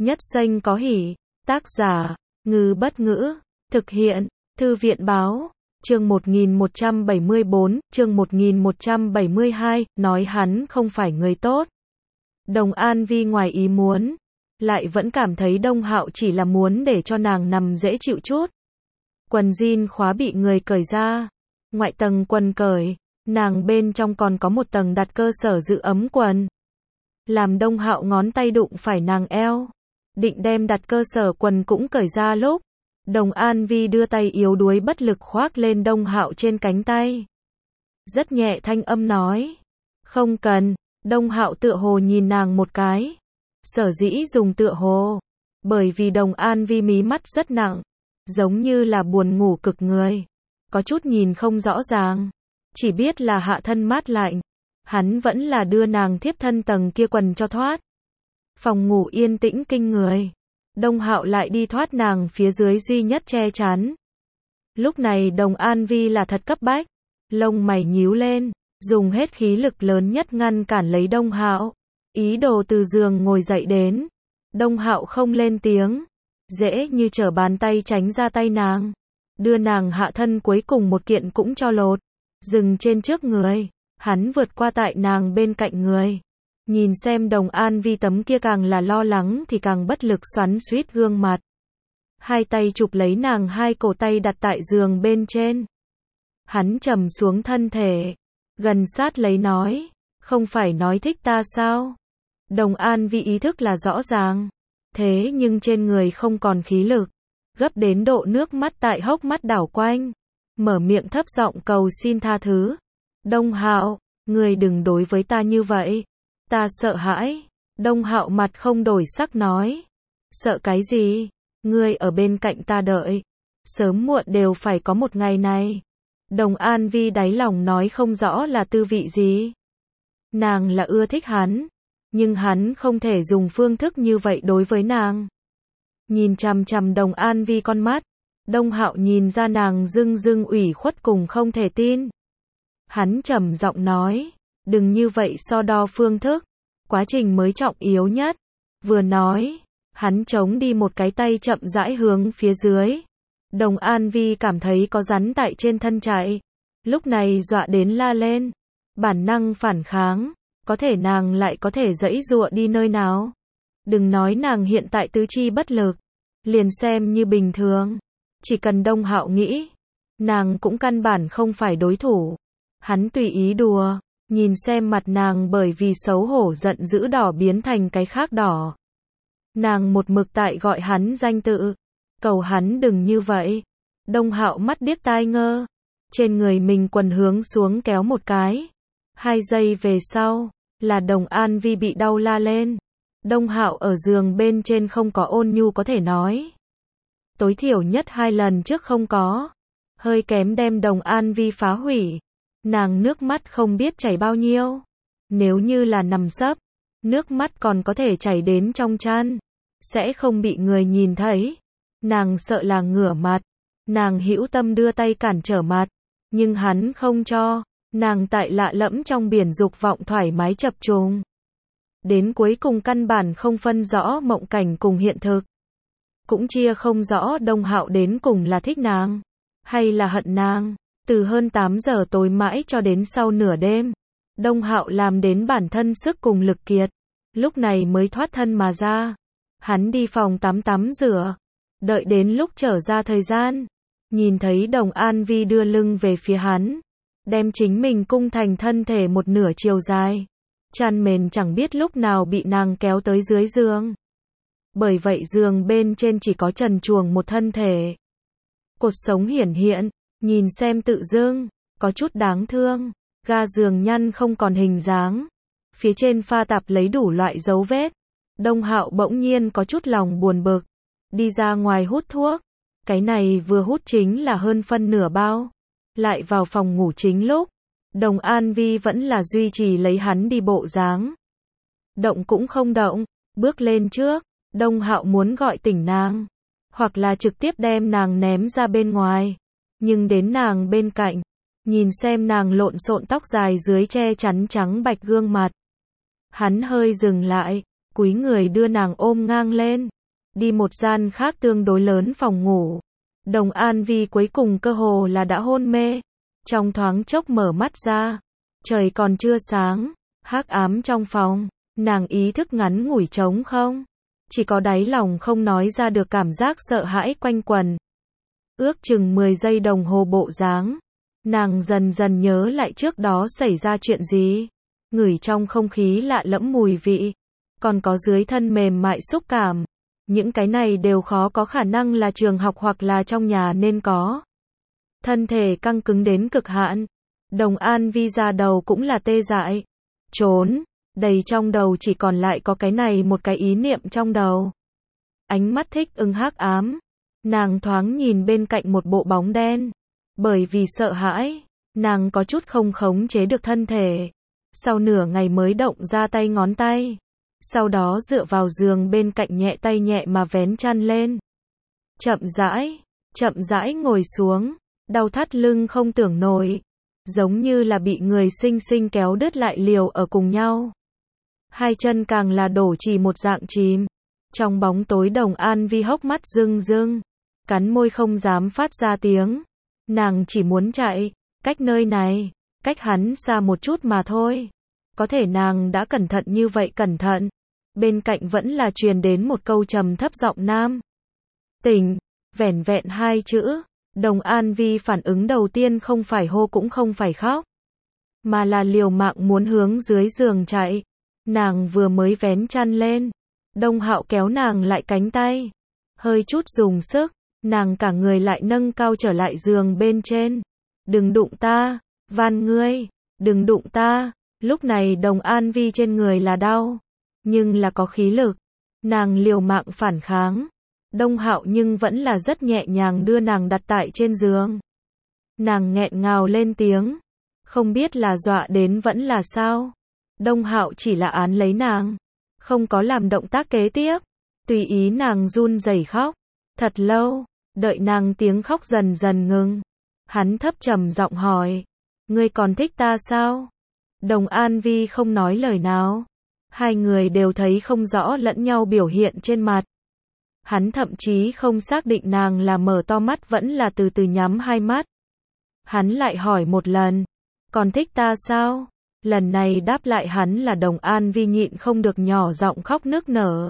Nhất xanh có hỉ. Tác giả, Ngư Bất Ngữ. Thực hiện, Thư viện Báo. Chương 1174, chương 1172, nói hắn không phải người tốt. Đồng An Vi ngoài ý muốn, lại vẫn cảm thấy Đông Hạo chỉ là muốn để cho nàng nằm dễ chịu chút. Quần jean khóa bị người cởi ra, ngoại tầng quần cởi, nàng bên trong còn có một tầng đặt cơ sở giữ ấm quần. Làm Đông Hạo ngón tay đụng phải nàng eo, định đem đặt cơ sở quần cũng cởi ra lúc, Đồng An Vi đưa tay yếu đuối bất lực khoác lên Đông Hạo trên cánh tay. Rất nhẹ thanh âm nói, không cần. Đông Hạo tựa hồ nhìn nàng một cái. Sở dĩ dùng tựa hồ, bởi vì Đồng An Vi mí mắt rất nặng, giống như là buồn ngủ cực người, có chút nhìn không rõ ràng, chỉ biết là hạ thân mát lạnh. Hắn vẫn là đưa nàng thiếp thân tầng kia quần cho thoát. Phòng ngủ yên tĩnh kinh người. Đông Hạo lại đi thoát nàng phía dưới duy nhất che chắn. Lúc này Đồng An Vi là thật cấp bách, lông mày nhíu lên, dùng hết khí lực lớn nhất ngăn cản lấy Đông Hạo, ý đồ từ giường ngồi dậy đến. Đông Hạo không lên tiếng, dễ như trở bàn tay tránh ra tay nàng, đưa nàng hạ thân cuối cùng một kiện cũng cho lột, dừng trên trước người. Hắn vượt qua tại nàng bên cạnh người, nhìn xem Đồng An Vi tấm kia càng là lo lắng thì càng bất lực xoắn xuýt gương mặt. Hai tay chụp lấy nàng hai cổ tay đặt tại giường bên trên. Hắn trầm xuống thân thể, gần sát lấy nói, không phải nói thích ta sao? Đồng An Vi ý thức là rõ ràng, thế nhưng trên người không còn khí lực, gấp đến độ nước mắt tại hốc mắt đảo quanh, mở miệng thấp giọng cầu xin tha thứ. Đông Hạo, ngươi đừng đối với ta như vậy, ta sợ hãi. Đông Hạo mặt không đổi sắc nói, sợ cái gì, ngươi ở bên cạnh ta đợi, sớm muộn đều phải có một ngày này. Đồng An Vi đáy lòng nói không rõ là tư vị gì. Nàng là ưa thích hắn, nhưng hắn không thể dùng phương thức như vậy đối với nàng. Nhìn chằm chằm Đồng An Vi con mắt, Đông Hạo nhìn ra nàng dưng dưng ủy khuất cùng không thể tin. Hắn trầm giọng nói, đừng như vậy so đo phương thức, quá trình mới trọng yếu nhất. Vừa nói, hắn chống đi một cái tay chậm rãi hướng phía dưới. Đồng An Vi cảm thấy có rắn tại trên thân chạy, lúc này dọa đến la lên, bản năng phản kháng, có thể nàng lại có thể giãy giụa đi nơi nào. Đừng nói nàng hiện tại tứ chi bất lực, liền xem như bình thường, chỉ cần Đông Hạo nghĩ, nàng cũng căn bản không phải đối thủ. Hắn tùy ý đùa, nhìn xem mặt nàng bởi vì xấu hổ giận dữ đỏ biến thành cái khác đỏ. Nàng một mực tại gọi hắn danh tự, cầu hắn đừng như vậy. Đông Hạo mắt điếc tai ngơ, trên người mình quần hướng xuống kéo một cái. 2 giây về sau, là Đồng An Vi bị đau la lên. Đông Hạo ở giường bên trên không có ôn nhu có thể nói. Tối thiểu nhất 2 lần trước không có, hơi kém đem Đồng An Vi phá hủy. Nàng nước mắt không biết chảy bao nhiêu. Nếu như là nằm sấp, nước mắt còn có thể chảy đến trong chăn, sẽ không bị người nhìn thấy. Nàng sợ là ngửa mặt. Nàng hữu tâm đưa tay cản trở mặt, nhưng hắn không cho. Nàng tại lạ lẫm trong biển dục vọng thoải mái chập trùng. Đến cuối cùng căn bản không phân rõ mộng cảnh cùng hiện thực. Cũng chia không rõ Đông Hạo đến cùng là thích nàng, hay là hận nàng. Từ hơn 8 giờ tối mãi cho đến sau nửa đêm, Đông Hạo làm đến bản thân sức cùng lực kiệt, lúc này mới thoát thân mà ra. Hắn đi phòng tắm rửa, đợi đến lúc trở ra thời gian, nhìn thấy Đồng An Vi đưa lưng về phía hắn, đem chính mình cung thành thân thể một nửa chiều dài, chăn mền chẳng biết lúc nào bị nàng kéo tới dưới giường. Bởi vậy giường bên trên chỉ có trần truồng một thân thể, cột sống hiển hiện. Nhìn xem tự dưng, có chút đáng thương, ga giường nhăn không còn hình dáng, phía trên pha tạp lấy đủ loại dấu vết. Đông Hạo bỗng nhiên có chút lòng buồn bực, đi ra ngoài hút thuốc, cái này vừa hút chính là hơn phân nửa bao, lại vào phòng ngủ chính lúc, Đồng An Vi vẫn là duy trì lấy hắn đi bộ dáng. Động cũng không động, bước lên trước, Đông Hạo muốn gọi tỉnh nàng, hoặc là trực tiếp đem nàng ném ra bên ngoài. Nhưng đến nàng bên cạnh, nhìn xem nàng lộn xộn tóc dài dưới che chắn trắng bạch gương mặt. Hắn hơi dừng lại, cúi người đưa nàng ôm ngang lên, đi một gian khác tương đối lớn phòng ngủ. Đồng An Vi cuối cùng cơ hồ là đã hôn mê, trong thoáng chốc mở mắt ra, trời còn chưa sáng, hắc ám trong phòng, nàng ý thức ngắn ngủi trống không, chỉ có đáy lòng không nói ra được cảm giác sợ hãi quanh quẩn. Ước chừng 10 giây đồng hồ bộ dáng, nàng dần dần nhớ lại trước đó xảy ra chuyện gì, ngửi trong không khí lạ lẫm mùi vị, còn có dưới thân mềm mại xúc cảm. Những cái này đều khó có khả năng là trường học hoặc là trong nhà nên có. Thân thể căng cứng đến cực hạn, Đồng An Vi ra đầu cũng là tê dại. Trốn, đầy trong đầu chỉ còn lại có cái này một cái ý niệm trong đầu. Ánh mắt thích ứng hắc ám, nàng thoáng nhìn bên cạnh một bộ bóng đen. Bởi vì sợ hãi, nàng có chút không khống chế được thân thể. Sau nửa ngày mới động ra tay ngón tay. Sau đó dựa vào giường bên cạnh nhẹ tay nhẹ mà vén chăn lên. Chậm rãi ngồi xuống, đau thắt lưng không tưởng nổi, giống như là bị người xinh xinh kéo đứt lại liều ở cùng nhau. Hai chân càng là đổ chỉ một dạng chìm. Trong bóng tối Đồng An Vi hốc mắt rưng rưng, cắn môi không dám phát ra tiếng. Nàng chỉ muốn chạy, cách nơi này, cách hắn xa một chút mà thôi. Có thể nàng đã cẩn thận như vậy cẩn thận. Bên cạnh vẫn là truyền đến một câu trầm thấp giọng nam. Tỉnh, vẻn vẹn 2 chữ. Đồng An Vi phản ứng đầu tiên không phải hô cũng không phải khóc, mà là liều mạng muốn hướng dưới giường chạy. Nàng vừa mới vén chăn lên, Đông Hạo kéo nàng lại cánh tay. Hơi chút dùng sức, nàng cả người lại nâng cao trở lại giường bên trên. Đừng đụng ta, van ngươi, đừng đụng ta. Lúc này Đồng An Vi trên người là đau, nhưng là có khí lực. Nàng liều mạng phản kháng. Đông Hạo nhưng vẫn là rất nhẹ nhàng đưa nàng đặt tại trên giường. Nàng nghẹn ngào lên tiếng, không biết là dọa đến vẫn là sao. Đông Hạo chỉ là án lấy nàng, không có làm động tác kế tiếp, tùy ý nàng run rẩy khóc. Thật lâu, đợi nàng tiếng khóc dần dần ngừng, hắn thấp trầm giọng hỏi, ngươi còn thích ta sao? Đồng An Vi không nói lời nào. Hai người đều thấy không rõ lẫn nhau biểu hiện trên mặt. Hắn thậm chí không xác định nàng là mở to mắt vẫn là từ từ nhắm hai mắt. Hắn lại hỏi một lần, còn thích ta sao? Lần này đáp lại hắn là Đồng An Vi nhịn không được nhỏ giọng khóc nức nở.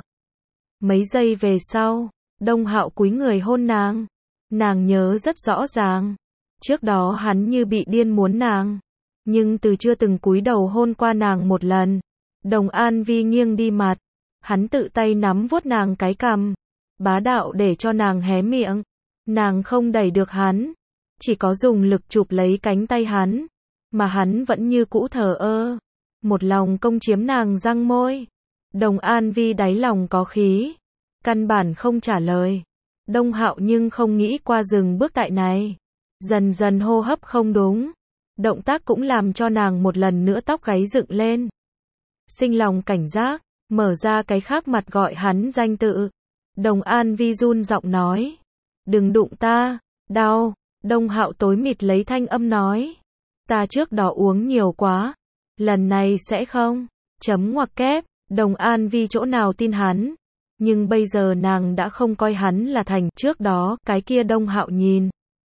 Mấy giây về sau, Đông Hạo cúi người hôn nàng. Nàng nhớ rất rõ ràng, trước đó hắn như bị điên muốn nàng, nhưng từ chưa từng cúi đầu hôn qua nàng một lần. Đồng An Vi nghiêng đi mặt, hắn tự tay nắm vuốt nàng cái cằm, bá đạo để cho nàng hé miệng. Nàng không đẩy được hắn, chỉ có dùng lực chụp lấy cánh tay hắn, mà hắn vẫn như cũ thờ ơ, một lòng công chiếm nàng răng môi. Đồng An Vi đáy lòng có khí, căn bản không trả lời. Đông Hạo nhưng không nghĩ qua dừng bước tại này, dần dần hô hấp không đúng, động tác cũng làm cho nàng một lần nữa tóc gáy dựng lên. Sinh lòng cảnh giác, mở ra cái khác mặt gọi hắn danh tự. Đồng An Vi run giọng nói, đừng đụng ta, đau. Đông Hạo tối mịt lấy thanh âm nói, ta trước đó uống nhiều quá, lần này sẽ không. Chấm ngoặc kép. Đồng An Vi chỗ nào tin hắn, nhưng bây giờ nàng đã không coi hắn là thành. Trước đó cái kia Đông Hạo nhìn,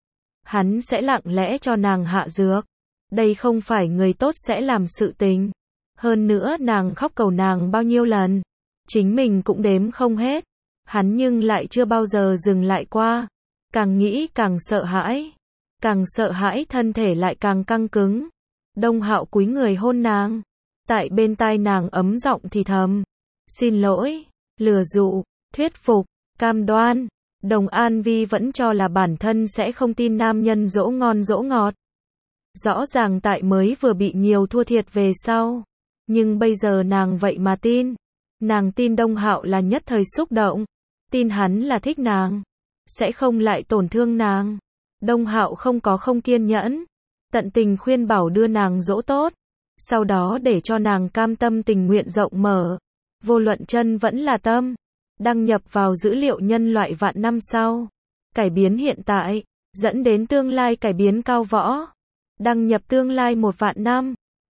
hắn sẽ lặng lẽ cho nàng hạ dược, đây không phải người tốt sẽ làm sự tình. Hơn nữa nàng khóc cầu nàng bao nhiêu lần, chính mình cũng đếm không hết, hắn nhưng lại chưa bao giờ dừng lại qua. Càng nghĩ càng sợ hãi thân thể lại càng căng cứng. Đông Hạo cúi người hôn nàng, tại bên tai nàng ấm giọng thì thầm, xin lỗi, lừa dụ, thuyết phục, cam đoan. Đồng An Vi vẫn cho là bản thân sẽ không tin nam nhân dỗ ngon dỗ ngọt. Rõ ràng tại mới vừa bị nhiều thua thiệt về sau, nhưng bây giờ nàng vậy mà tin. Nàng tin Đông Hạo là nhất thời xúc động, tin hắn là thích nàng, sẽ không lại tổn thương nàng. Đông Hạo không kiên nhẫn, tận tình khuyên bảo đưa nàng dỗ tốt, sau đó để cho nàng cam tâm tình nguyện rộng mở, vô luận chân vẫn là tâm, đăng nhập vào dữ liệu nhân loại vạn năm sau, cải biến hiện tại, dẫn đến tương lai cải biến cao võ, đăng nhập tương lai 1 vạn năm.